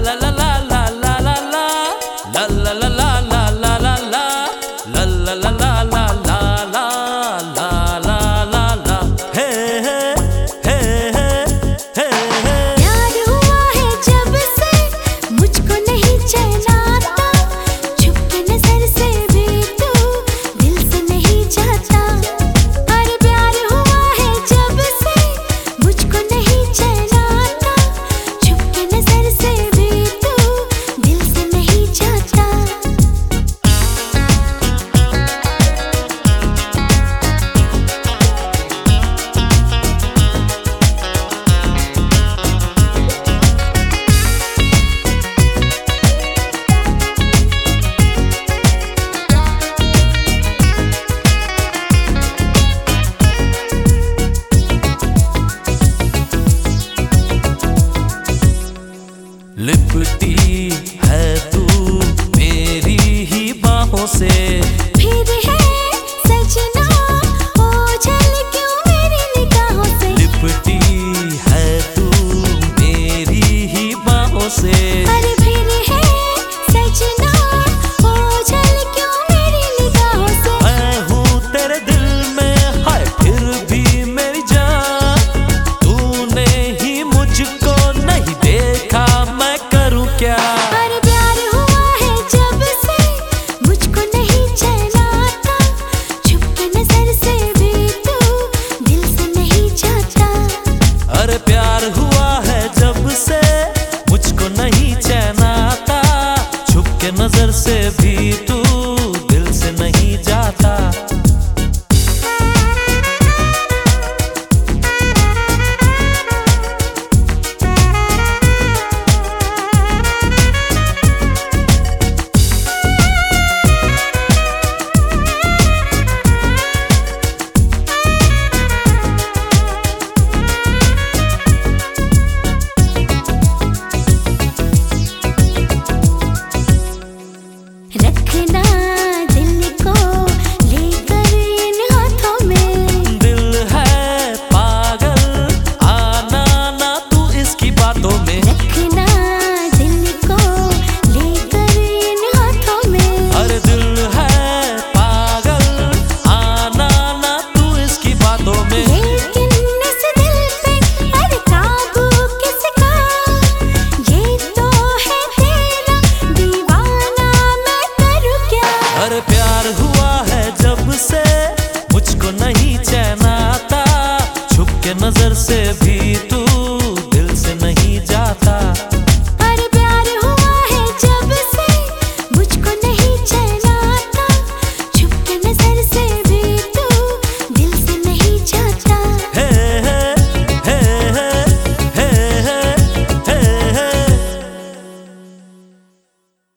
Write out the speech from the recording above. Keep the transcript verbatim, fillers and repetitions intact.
लिपटी है तू मेरी ही बाहों से, फिर है सजना ओझल क्यों मेरी निगाहों से। लिपटी है तू मेरी ही बाहों से, अरे फिर है सजना ओझल क्यों मेरी निगाहों से। मैं हूँ तेरे दिल में हाय फिर भी मेरी जान, तूने ही मुझको नहीं देखा मैं करूँ क्या। अरे प्यार हुआ है जब से मुझको नहीं चैन आता, छुप के नजर से भी तू दिल से नहीं जाता। अरे प्यार हुआ है जब से मुझको नहीं चैन आता, छुप के नजर से भी तू दिल से नहीं जाता। रखना दिल को लेकर इन हाथों में, दिल है पागल आना ना तू इसकी बातों में। रखना दिल को लेकर इन हाथों में। अरे दिल है पागल आना ना तू इसकी बातों में। लेकिन इस दिल पे अरे काबू किसका, ये तो है तेरा दीवाना मैं करूँ क्या। अरे प्यार हुआ है जब से मुझको नहीं चैन आता, छुप के नजर से